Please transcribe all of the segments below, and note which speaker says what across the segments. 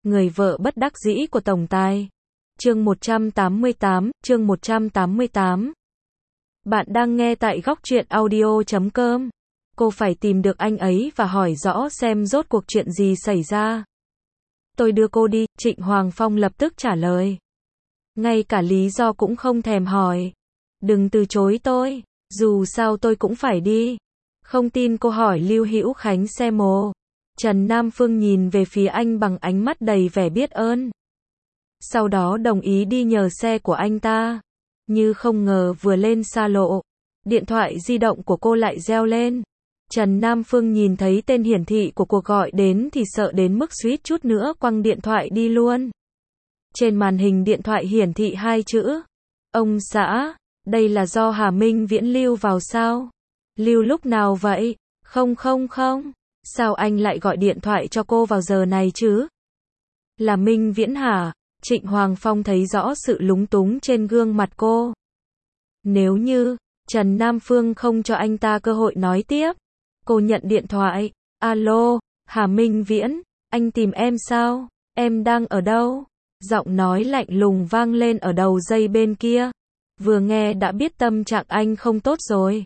Speaker 1: Người vợ bất đắc dĩ của tổng tài. Chương 188. Bạn đang nghe tại góc truyện audio.com. Cô phải tìm được anh ấy và hỏi rõ xem rốt cuộc chuyện gì xảy ra. Tôi đưa cô đi, Trịnh Hoàng Phong lập tức trả lời. Ngay cả lý do cũng không thèm hỏi. Đừng từ chối tôi, dù sao tôi cũng phải đi. Không tin cô hỏi Lưu Hữu Khánh xe mồ. Trần Nam Phương nhìn về phía anh bằng ánh mắt đầy vẻ biết ơn. Sau đó đồng ý đi nhờ xe của anh ta. Như không ngờ vừa lên xa lộ, điện thoại di động của cô lại reo lên. Trần Nam Phương nhìn thấy tên hiển thị của cuộc gọi đến thì sợ đến mức suýt chút nữa quăng điện thoại đi luôn. Trên màn hình điện thoại hiển thị hai chữ. Ông xã, đây là do Hà Minh Viễn lưu vào sao? Lưu lúc nào vậy? Không. Sao anh lại gọi điện thoại cho cô vào giờ này chứ? Là Minh Viễn hả? Trịnh Hoàng Phong thấy rõ sự lúng túng trên gương mặt cô. Nếu như Trần Nam Phương không cho anh ta cơ hội nói tiếp, cô nhận điện thoại. Alo, Hà Minh Viễn, anh tìm em sao? Em đang ở đâu? Giọng nói lạnh lùng vang lên ở đầu dây bên kia. Vừa nghe đã biết tâm trạng anh không tốt rồi.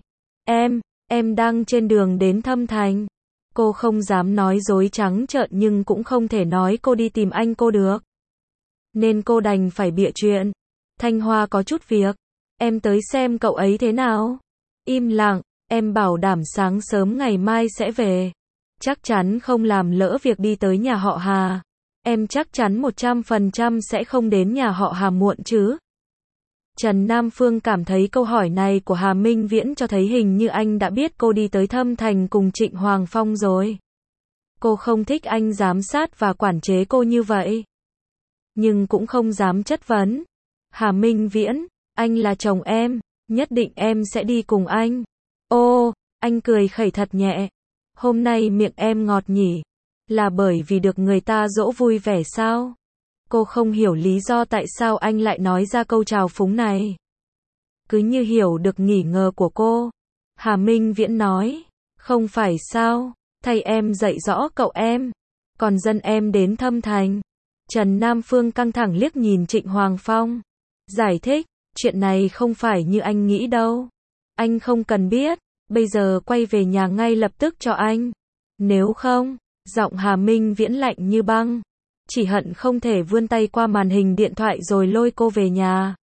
Speaker 1: Em đang trên đường đến Thâm Thành. Cô không dám nói dối trắng trợn nhưng cũng không thể nói cô đi tìm anh cô được. Nên cô đành phải bịa chuyện. Thanh Hoa có chút việc. Em tới xem cậu ấy thế nào? Im lặng, em bảo đảm sáng sớm ngày mai sẽ về. Chắc chắn không làm lỡ việc đi tới nhà họ Hà. Em chắc chắn 100% sẽ không đến nhà họ Hà muộn chứ? Trần Nam Phương cảm thấy câu hỏi này của Hà Minh Viễn cho thấy hình như anh đã biết cô đi tới Thâm Thành cùng Trịnh Hoàng Phong rồi. Cô không thích anh giám sát và quản chế cô như vậy. Nhưng cũng không dám chất vấn. Hà Minh Viễn, anh là chồng em, nhất định em sẽ đi cùng anh. Ô, anh cười khẩy thật nhẹ. Hôm nay miệng em ngọt nhỉ? Là bởi vì được người ta dỗ vui vẻ sao? Cô không hiểu lý do tại sao anh lại nói ra câu trào phúng này. Cứ như hiểu được nghi ngờ của cô. Hà Minh Viễn nói, không phải sao, thay em dạy rõ cậu em, còn dẫn em đến Thâm Thành. Trần Nam Phương căng thẳng liếc nhìn Trịnh Hoàng Phong. Giải thích, chuyện này không phải như anh nghĩ đâu. Anh không cần biết, bây giờ quay về nhà ngay lập tức cho anh. Nếu không, giọng Hà Minh Viễn lạnh như băng. Chỉ hận không thể vươn tay qua màn hình điện thoại rồi lôi cô về nhà.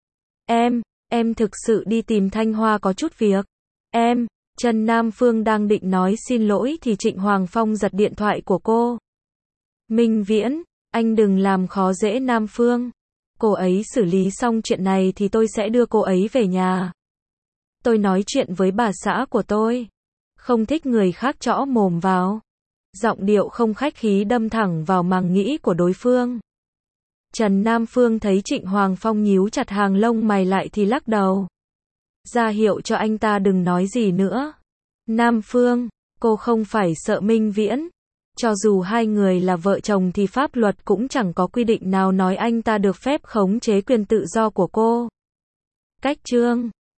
Speaker 1: Em thực sự đi tìm Thanh Hoa có chút việc. Trần Nam Phương đang định nói xin lỗi thì Trịnh Hoàng Phong giật điện thoại của cô. Minh Viễn, anh đừng làm khó dễ Nam Phương. Cô ấy xử lý xong chuyện này thì tôi sẽ đưa cô ấy về nhà. Tôi nói chuyện với bà xã của tôi. Không thích người khác chõ mồm vào. Giọng điệu không khách khí đâm thẳng vào màng nghĩ của đối phương. Trần Nam Phương thấy Trịnh Hoàng Phong nhíu chặt hàng lông mày lại thì lắc đầu. Ra hiệu cho anh ta đừng nói gì nữa. Nam Phương, cô không phải sợ Minh Viễn. Cho dù hai người là vợ chồng thì pháp luật cũng chẳng có quy định nào nói anh ta được phép khống chế quyền tự do của cô. Cách chương